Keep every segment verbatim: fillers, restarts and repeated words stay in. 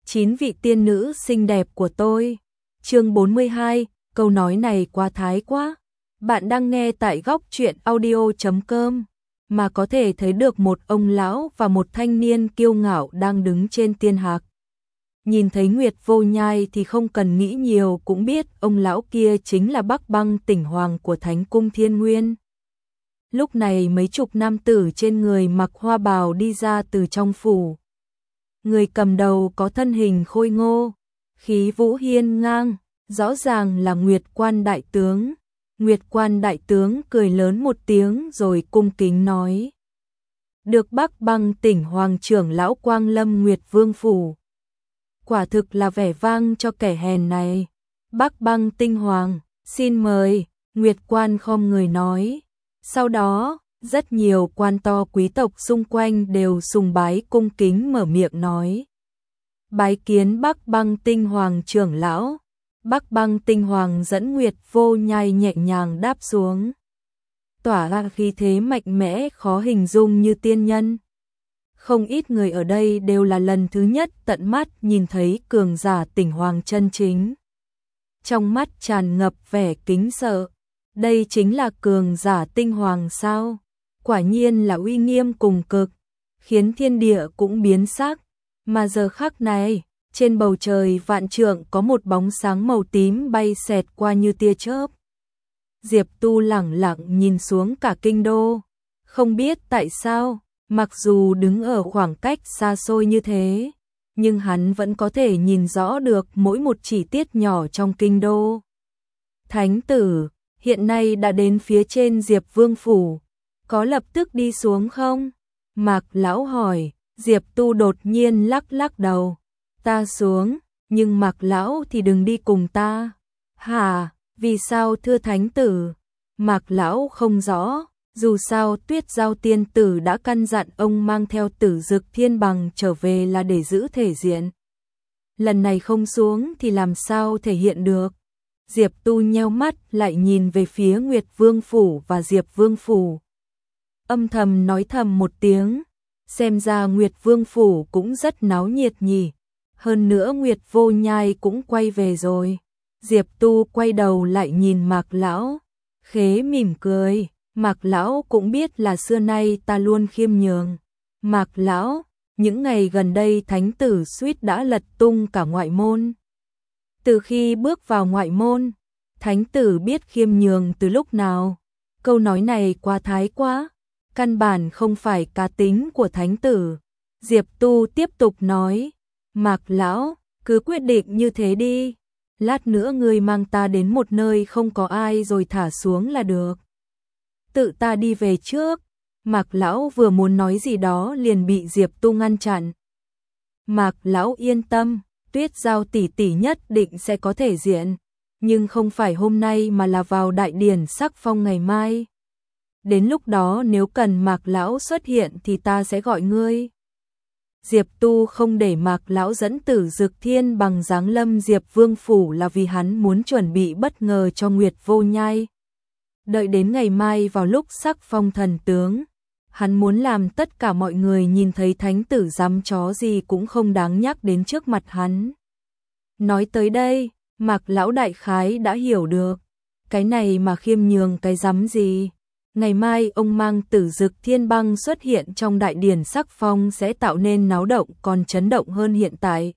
chín vị tiên nữ xinh đẹp của tôi. Chương bốn mươi hai, câu nói này quá thái quá. Bạn đang nghe tại góc truyện audio chấm com, mà có thể thấy được một ông lão và một thanh niên kiêu ngạo đang đứng trên tiên hạc. Nhìn thấy Nguyệt Vô Nhai thì không cần nghĩ nhiều cũng biết ông lão kia chính là Bắc Băng Tỉnh Hoàng của Thánh Cung Thiên Nguyên. Lúc này mấy chục nam tử trên người mặc hoa bào đi ra từ trong phủ. Người cầm đầu có thân hình khôi ngô, khí vũ hiên ngang, rõ ràng là Nguyệt Quan đại tướng. Nguyệt Quan đại tướng cười lớn một tiếng rồi cung kính nói: "Được Bắc Băng Tỉnh Hoàng trưởng lão quang lâm Nguyệt Vương phủ. Quả thực là vẻ vang cho kẻ hèn này. Bắc Băng Tinh Hoàng, xin mời." Nguyệt Quan khom người nói. Sau đó, rất nhiều quan to quý tộc xung quanh đều sùng bái cung kính mở miệng nói: "Bái kiến Bắc Băng Tinh Hoàng trưởng lão." Bắc Băng Tinh Hoàng dẫn Nguyệt Vô Nhai nhẹ nhàng đáp xuống, tỏa ra khí thế mạnh mẽ khó hình dung như tiên nhân. Không ít người ở đây đều là lần thứ nhất tận mắt nhìn thấy cường giả Tỉnh Hoàng chân chính. Trong mắt tràn ngập vẻ kính sợ. Đây chính là cường giả Tinh Hoàng sao? Quả nhiên là uy nghiêm cùng cực, khiến thiên địa cũng biến sắc. Mà giờ khắc này, trên bầu trời vạn trượng có một bóng sáng màu tím bay xẹt qua như tia chớp. Diệp Tu lẳng lặng nhìn xuống cả kinh đô. Không biết tại sao, mặc dù đứng ở khoảng cách xa xôi như thế, nhưng hắn vẫn có thể nhìn rõ được mỗi một chi tiết nhỏ trong kinh đô. Thánh tử hiện nay đã đến phía trên Diệp Vương phủ, có lập tức đi xuống không? Mạc lão hỏi. Diệp Tu đột nhiên lắc lắc đầu. Ta xuống, nhưng Mạc lão thì đừng đi cùng ta. Hả, vì sao thưa thánh tử? Mạc lão không rõ, dù sao Tuyết Giao tiên tử đã căn dặn ông mang theo Tử Dực Thiên Bằng trở về là để giữ thể diện. Lần này không xuống thì làm sao thể hiện được? Diệp Tu nheo mắt lại nhìn về phía Nguyệt Vương phủ và Diệp Vương phủ. Âm thầm nói thầm một tiếng, xem ra Nguyệt Vương phủ cũng rất náo nhiệt nhỉ. Hơn nữa Nguyệt Vô Nhai cũng quay về rồi. Diệp Tu quay đầu lại nhìn Mạc lão, khế mỉm cười. Mạc lão cũng biết là xưa nay ta luôn khiêm nhường. Mạc lão, những ngày gần đây thánh tử suýt đã lật tung cả ngoại môn. Từ khi bước vào ngoại môn, thánh tử biết khiêm nhường từ lúc nào? Câu nói này quá thái quá, căn bản không phải cá tính của thánh tử. Diệp Tu tiếp tục nói: Mạc lão, cứ quyết định như thế đi. Lát nữa ngươi mang ta đến một nơi không có ai rồi thả xuống là được. Tự ta đi về trước. Mạc lão vừa muốn nói gì đó liền bị Diệp Tu ngăn chặn. Mạc lão yên tâm, Tuyết Giao tỷ tỷ nhất định sẽ có thể diện, nhưng không phải hôm nay mà là vào đại điển sắc phong ngày mai. Đến lúc đó nếu cần Mạc lão xuất hiện thì ta sẽ gọi ngươi. Diệp Tu không để Mạc lão dẫn Tử Dực Thiên Bằng giáng lâm Diệp Vương phủ là vì hắn muốn chuẩn bị bất ngờ cho Nguyệt Vô Nhai. Đợi đến ngày mai vào lúc sắc phong thần tướng, hắn muốn làm tất cả mọi người nhìn thấy thánh tử dám chó gì cũng không đáng nhắc đến trước mặt hắn. Nói tới đây, Mạc lão đại khái đã hiểu được, cái này mà khiêm nhường cái dám gì. Ngày mai ông mang Tử Dực Thiên Băng xuất hiện trong đại điển sắc phong sẽ tạo nên náo động còn chấn động hơn hiện tại.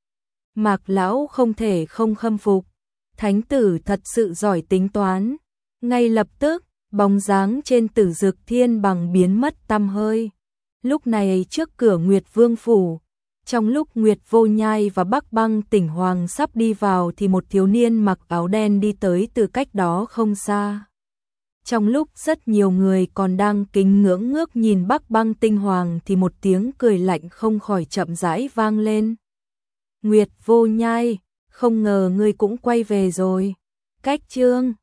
Mạc lão không thể không khâm phục, thánh tử thật sự giỏi tính toán. Ngay lập tức, bóng dáng trên Tử Dực Thiên Bằng biến mất tăm hơi. Lúc này trước cửa Nguyệt Vương phủ, trong lúc Nguyệt Vô Nhai và Bắc Băng Tỉnh Hoàng sắp đi vào thì một thiếu niên mặc áo đen đi tới từ cách đó không xa. Trong lúc rất nhiều người còn đang kính ngưỡng ngước nhìn Bắc Băng Tinh Hoàng thì một tiếng cười lạnh không khỏi chậm rãi vang lên. Nguyệt Vô Nhai, không ngờ ngươi cũng quay về rồi. Cách chương